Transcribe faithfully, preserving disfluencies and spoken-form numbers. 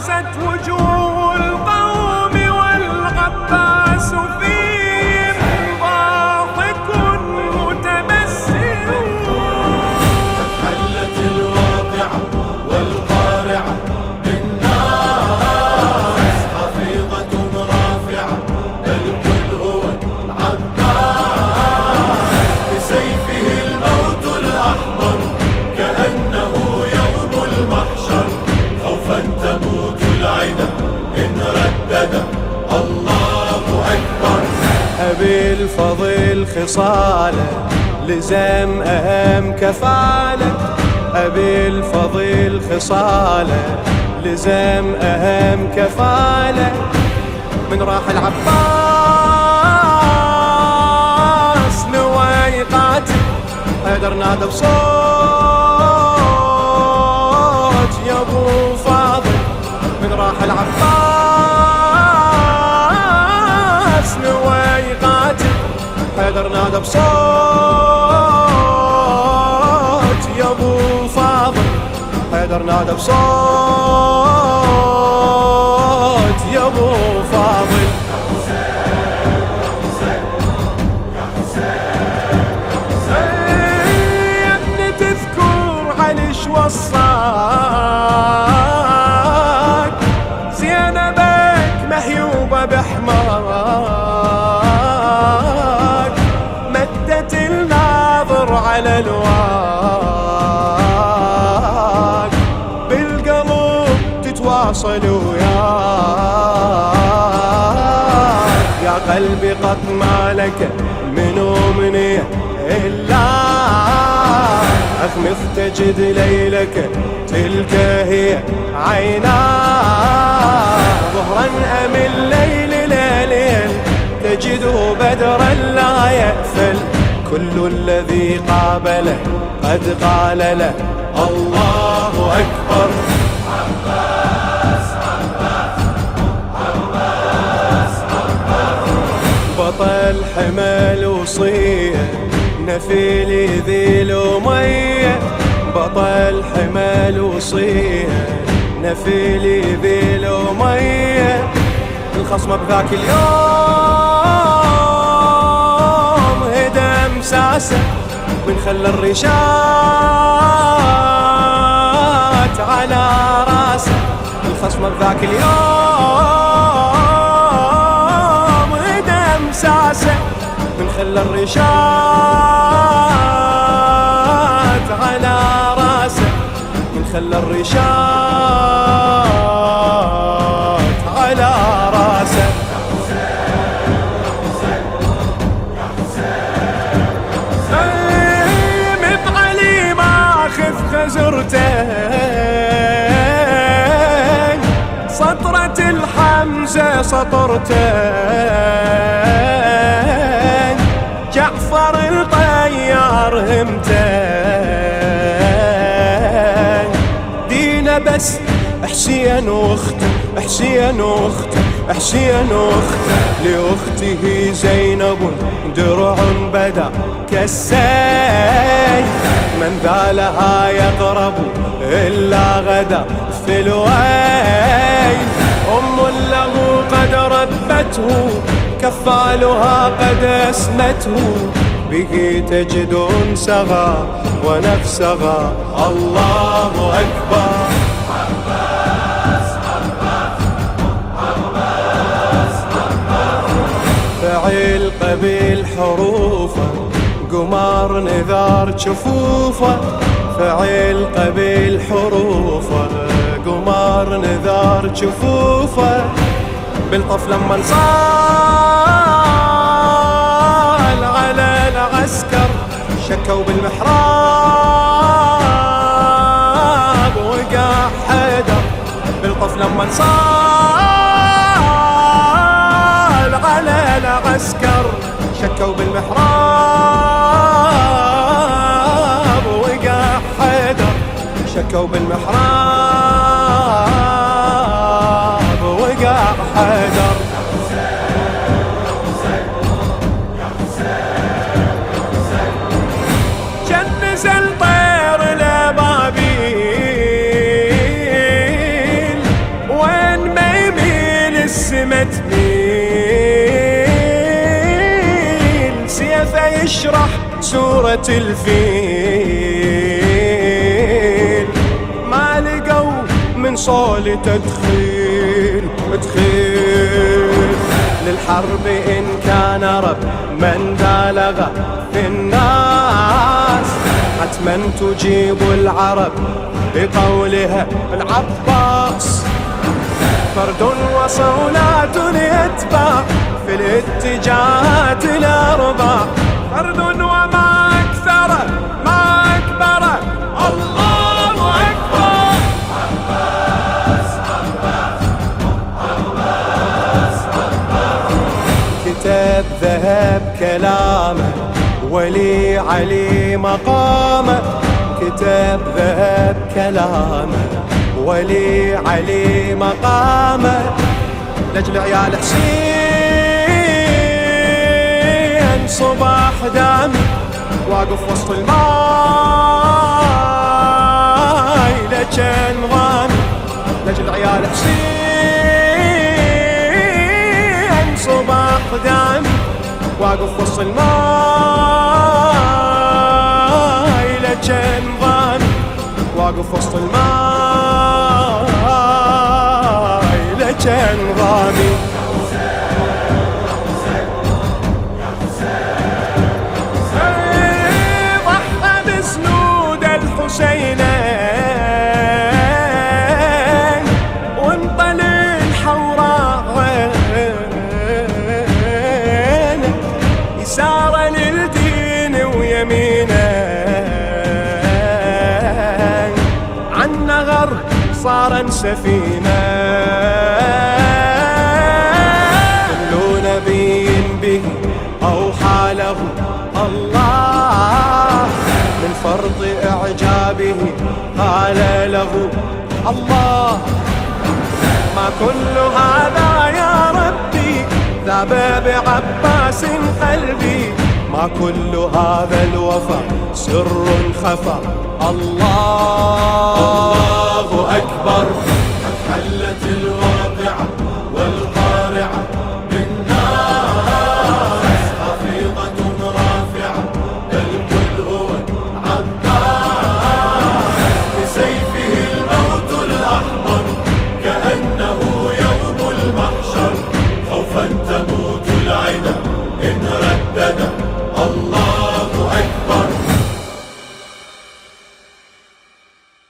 عكست وجوه القوم والعباس فيهم ضاحك متبسم. حلت الواقعة والقارعة بالناس حفيظة رافعة الكل هو العباس بسيفه الموت الأحمر كأنه يوم المحشر خوفا تموت العدا إن ردد الله أكبر. أبي الفضل خصاله لزم أهم كفاله. أبي الفضل خصاله لزم أهم كفاله. من راح العباس نوى يقاتل حيدر نادى بصوت يا ابو فاضل. من راح العباس نوى يقاتل حيدر نادى بصوت يا ابو فاضل. حيدر نادى بصوت يا ابو فاضل. يا ابني تذكر علي شو وصاك زينبك مهيوبة بحماك مدت الناظر على الواك بالقلب تتواصل وياك. يا قلبي قط مالك منو مني إلا أخمث تجد ليلك تلك هي عيناك. ظهرا أم الليل ليل تجده بدرا لا يأفل. كل الذي قابله قد قال له الله أكبر. عباس عباس عباس عباس بطل حمل وصيه نفيل ذي الأمية. بطل حمل وصيه نفيل ذي الأمية. الخصم بذاك اليوم هدم ساسه من خلى الرشات على راسه. الخصم بذاك اليوم هدم ساسه من خلى الرشات على راسه. من خلى الرشات على راسه. مب علي ماخذ خزرتين سطرة الحمزة سطرتين. جعفر الطيار همتين. دينا بس حسين واخته حسين واخته حسين واخته. لأخته زينب درع بدا كالسيف. من ذا لها يقرب إلا غدا في الويل. أم له قد ربته كفالها قد أسمته. به تجد أنسها ونفسها الله أكبر. عباس عباس عباس عباس فعل قبيل حروفه قمار نذار جفوفه. فعل قبيل حروفه قمار نذار جفوفه. بالطف لما انصال على العسكر شكوا بالمحراب وقع حيدر. بالطف لما انصال على العسكر شكوا بالمحراب وقع حيدر. شكوا بالمحراب وقع حيدر. جنز الطير الأبابيل يشرح سورة الفيل ما لقوا من صولة تدخيل تدخيل للحرب إن كان رب من بالغ في الناس حتما تجيب العرب بقولها العباس فرد وصولات يتبع في الاتجاهات الأربع فرد وما أكثر ما أكبر الله أكبر عباس عباس عباس عباس كتاب ذهب كلامه ولي علي مقامه كتاب ذهب كلامه ولي علي مقامه لأجل عيال حسين صباح دامي واقف وسط الماي لجن غامي لأجل عيال حسين صباح دامي واقف وسط الماي لجن غامي واقف وسط الماي لجن غامي ضحى بسنود الحسينين وانطل الحوراء يسار للدين ويمينه عن نغر صار سفينة كل نبي به أوحى له الله من فرض إعجابه قال له الله ما كل هذا يا ربي ذاب بعباس قلبي ما كل هذا الوفا سر خفى الله أكبر قد حلت الواقعة والقارعة بالناس حفيظة رافعة الكل هو عباس بسيفه الموت الأحمر كأنه يوم المحشر خوفا تموت العدا إن ردد الله أكبر